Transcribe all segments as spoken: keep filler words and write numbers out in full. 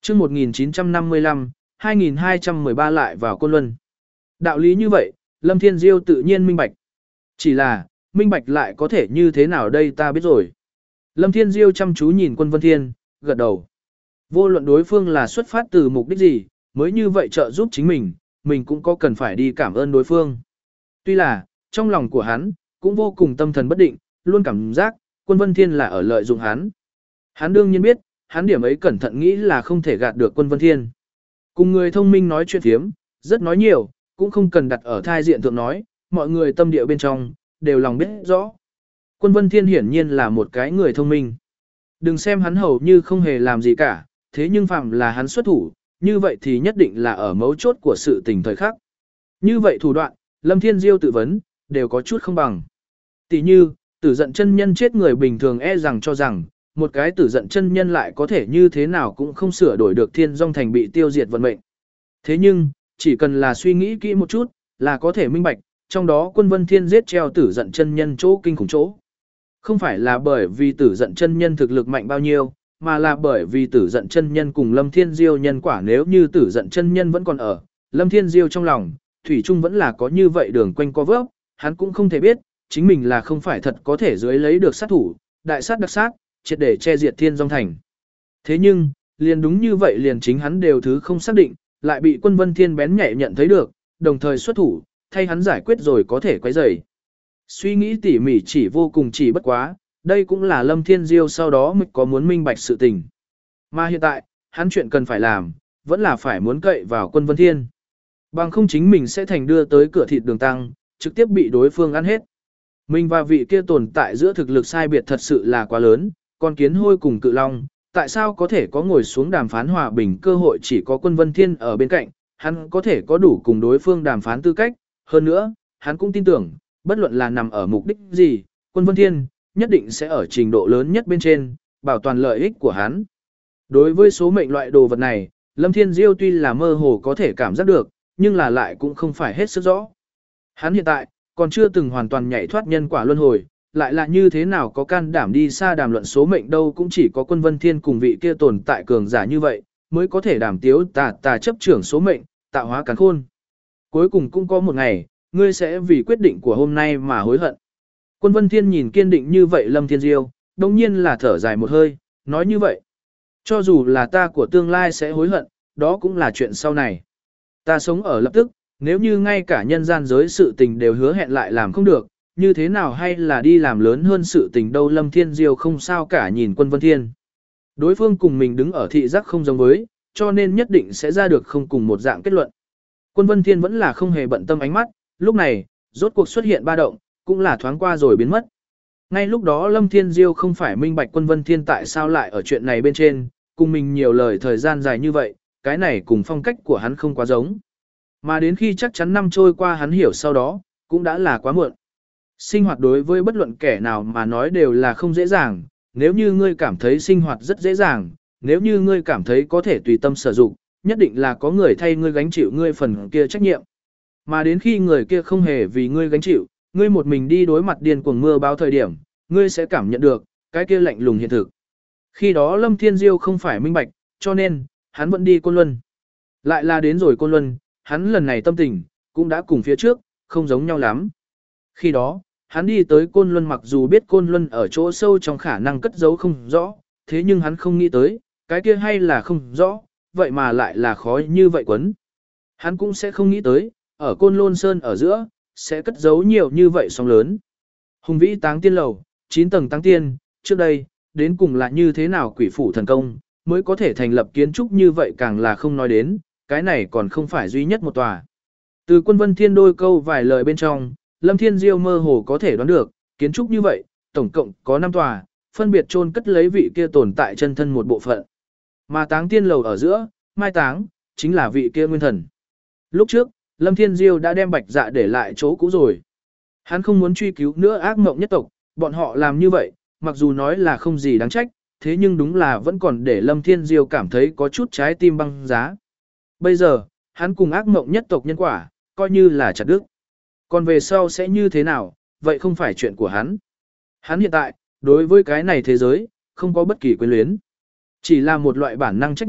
chương một nghìn chín trăm năm mươi lăm, hai nghìn hai trăm mười ba lại vào Côn Luân. Đạo lý như vậy, Lâm Thiên Diêu tự nhiên minh bạch. Chỉ là, minh bạch lại có thể như thế nào đây ta biết rồi. Lâm Thiên Diêu chăm chú nhìn Quân Vân Thiên, gật đầu. Vô luận đối phương là xuất phát từ mục đích gì, mới như vậy trợ giúp chính mình, mình cũng có cần phải đi cảm ơn đối phương. Tuy là, trong lòng của hắn, cũng vô cùng tâm thần bất định, luôn cảm giác, Quân Vân Thiên là ở lợi dụng hắn. Hắn đương nhiên biết, hắn điểm ấy cẩn thận nghĩ là không thể gạt được Quân Vân Thiên. Cùng người thông minh nói chuyện phiếm, rất nói nhiều, cũng không cần đặt ở thai diện thượng nói, mọi người tâm địa bên trong, đều lòng biết rõ. Quân Vân Thiên hiển nhiên là một cái người thông minh. Đừng xem hắn hầu như không hề làm gì cả, thế nhưng phạm là hắn xuất thủ, như vậy thì nhất định là ở mấu chốt của sự tình thời khắc. Như vậy thủ đoạn, Lâm Thiên Diêu tự vấn, đều có chút không bằng. Tỷ như, tử giận chân nhân chết người bình thường e rằng cho rằng, một cái tử giận chân nhân lại có thể như thế nào cũng không sửa đổi được Thiên Dung Thành bị tiêu diệt vận mệnh. Thế nhưng, chỉ cần là suy nghĩ kỹ một chút, là có thể minh bạch, trong đó Quân Vân Thiên giết treo tử giận chân nhân chỗ kinh khủng chỗ. Không phải là bởi vì tử giận chân nhân thực lực mạnh bao nhiêu, mà là bởi vì tử giận chân nhân cùng Lâm Thiên Diêu nhân quả, nếu như tử giận chân nhân vẫn còn ở, Lâm Thiên Diêu trong lòng, thủy chung vẫn là có như vậy đường quanh co vấp, hắn cũng không thể biết, chính mình là không phải thật có thể dưới lấy được sát thủ, đại sát đặc sát, triệt để che diệt Thiên Dung Thành. Thế nhưng, liền đúng như vậy liền chính hắn đều thứ không xác định, lại bị Quân Vân Thiên bén nhạy nhận thấy được, đồng thời xuất thủ, thay hắn giải quyết rồi có thể quấy rầy. Suy nghĩ tỉ mỉ chỉ vô cùng chỉ bất quá, đây cũng là Lâm Thiên Diêu sau đó mới có muốn minh bạch sự tình. Mà hiện tại, hắn chuyện cần phải làm, vẫn là phải muốn cậy vào Quân Vân Thiên. Bằng không chính mình sẽ thành đưa tới cửa thịt đường tăng, trực tiếp bị đối phương ăn hết. Mình và vị kia tồn tại giữa thực lực sai biệt thật sự là quá lớn, con kiến hôi cùng cự long, tại sao có thể có ngồi xuống đàm phán hòa bình cơ hội chỉ có Quân Vân Thiên ở bên cạnh, hắn có thể có đủ cùng đối phương đàm phán tư cách, hơn nữa, hắn cũng tin tưởng, bất luận là nằm ở mục đích gì, Quân Vân Thiên nhất định sẽ ở trình độ lớn nhất bên trên, bảo toàn lợi ích của hắn. Đối với số mệnh loại đồ vật này, Lâm Thiên Diêu tuy là mơ hồ có thể cảm giác được, nhưng là lại cũng không phải hết sức rõ. Hắn hiện tại, còn chưa từng hoàn toàn nhảy thoát nhân quả luân hồi, lại là như thế nào có can đảm đi xa đàm luận số mệnh đâu, cũng chỉ có Quân Vân Thiên cùng vị kia tồn tại cường giả như vậy, mới có thể đảm tiếu tà tà chấp trưởng số mệnh, tạo hóa càn khôn. Cuối cùng cũng có một ngày, ngươi sẽ vì quyết định của hôm nay mà hối hận. Quân Vân Thiên nhìn kiên định như vậy Lâm Thiên Diêu, đồng nhiên là thở dài một hơi, nói như vậy. Cho dù là ta của tương lai sẽ hối hận, đó cũng là chuyện sau này. Ta sống ở lập tức, nếu như ngay cả nhân gian giới sự tình đều hứa hẹn lại làm không được, như thế nào hay là đi làm lớn hơn sự tình đâu. Lâm Thiên Diêu không sao cả nhìn Quân Vân Thiên. Đối phương cùng mình đứng ở thị giác không giống với, cho nên nhất định sẽ ra được không cùng một dạng kết luận. Quân Vân Thiên vẫn là không hề bận tâm ánh mắt, lúc này, rốt cuộc xuất hiện ba động, cũng là thoáng qua rồi biến mất. Ngay lúc đó Lâm Thiên Diêu không phải minh bạch Quân Vân Thiên tại sao lại ở chuyện này bên trên, cùng mình nhiều lời thời gian dài như vậy, cái này cùng phong cách của hắn không quá giống. Mà đến khi chắc chắn năm trôi qua hắn hiểu sau đó, cũng đã là quá muộn. Sinh hoạt đối với bất luận kẻ nào mà nói đều là không dễ dàng, nếu như ngươi cảm thấy sinh hoạt rất dễ dàng, nếu như ngươi cảm thấy có thể tùy tâm sử dụng, nhất định là có người thay ngươi gánh chịu ngươi phần kia trách nhiệm. Mà đến khi người kia không hề vì ngươi gánh chịu, ngươi một mình đi đối mặt điên cuồng mưa báo thời điểm, ngươi sẽ cảm nhận được cái kia lạnh lùng hiện thực. Khi đó Lâm Thiên Diêu không phải minh bạch, cho nên hắn vẫn đi Côn Luân. Lại là đến rồi Côn Luân, hắn lần này tâm tình cũng đã cùng phía trước không giống nhau lắm. Khi đó, hắn đi tới Côn Luân mặc dù biết Côn Luân ở chỗ sâu trong khả năng cất giấu không rõ, thế nhưng hắn không nghĩ tới, cái kia hay là không rõ, vậy mà lại là khó như vậy quấn. Hắn cũng sẽ không nghĩ tới, ở Côn Lôn Sơn ở giữa, sẽ cất giấu nhiều như vậy sóng lớn. Hùng vĩ táng tiên lầu, chín tầng táng tiên, trước đây, đến cùng là như thế nào quỷ phủ thần công, mới có thể thành lập kiến trúc như vậy càng là không nói đến, cái này còn không phải duy nhất một tòa. Từ Quân Vân Thiên đôi câu vài lời bên trong, Lâm Thiên Diêu mơ hồ có thể đoán được, kiến trúc như vậy, tổng cộng có năm tòa, phân biệt chôn cất lấy vị kia tồn tại chân thân một bộ phận. Mà táng tiên lầu ở giữa, mai táng, chính là vị kia nguyên thần. Lúc trước, Lâm Thiên Diêu đã đem Bạch Dạ để lại chỗ cũ rồi. Hắn không muốn truy cứu nữa ác mộng nhất tộc, bọn họ làm như vậy, mặc dù nói là không gì đáng trách, thế nhưng đúng là vẫn còn để Lâm Thiên Diêu cảm thấy có chút trái tim băng giá. Bây giờ, hắn cùng ác mộng nhất tộc nhân quả, coi như là chặt đứt. Còn về sau sẽ như thế nào, vậy không phải chuyện của hắn. Hắn hiện tại, đối với cái này thế giới, không có bất kỳ quyến luyến. Chỉ là một loại bản năng trách nhiệm,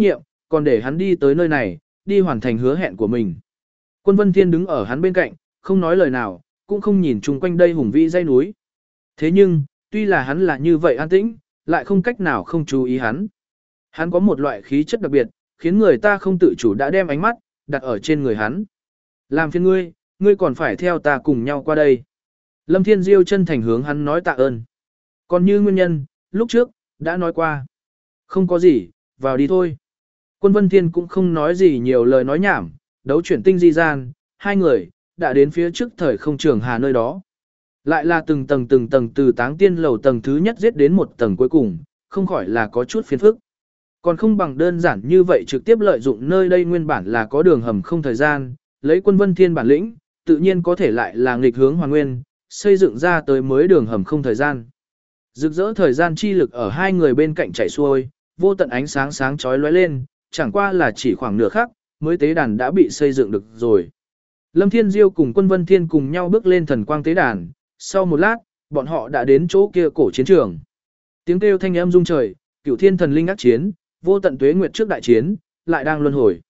còn để hắn đi tới nơi này, đi hoàn thành hứa hẹn của mình. Quân Vân Thiên đứng ở hắn bên cạnh, không nói lời nào, cũng không nhìn chung quanh đây hùng vĩ dãy núi. Thế nhưng, tuy là hắn là như vậy an tĩnh, lại không cách nào không chú ý hắn. Hắn có một loại khí chất đặc biệt, khiến người ta không tự chủ đã đem ánh mắt đặt ở trên người hắn. Làm phiền ngươi, ngươi còn phải theo ta cùng nhau qua đây. Lâm Thiên Diêu chân thành hướng hắn nói tạ ơn. Còn như nguyên nhân, lúc trước, đã nói qua. Không có gì, vào đi thôi. Quân Vân Thiên cũng không nói gì nhiều lời nói nhảm, đấu chuyển tinh di gian, hai người, đã đến phía trước thời không trường hà nơi đó. Lại là từng tầng từng tầng từ táng tiên lầu tầng thứ nhất giết đến một tầng cuối cùng, không khỏi là có chút phiền phức. Còn không bằng đơn giản như vậy trực tiếp lợi dụng nơi đây nguyên bản là có đường hầm không thời gian, lấy Quân Vân Thiên bản lĩnh, tự nhiên có thể lại là nghịch hướng hoàn nguyên, xây dựng ra tới mới đường hầm không thời gian. Rực rỡ thời gian chi lực ở hai người bên cạnh chảy xuôi, vô tận ánh sáng sáng chói lóe lên, chẳng qua là chỉ khoảng nửa khắc, mới tế đàn đã bị xây dựng được rồi. Lâm Thiên Diêu cùng Quân Vân Thiên cùng nhau bước lên thần quang tế đàn, sau một lát, bọn họ đã đến chỗ kia cổ chiến trường. Tiếng kêu thanh âm rung trời, cửu thiên thần linh ác chiến, vô tận tuế nguyệt trước đại chiến, lại đang luân hồi.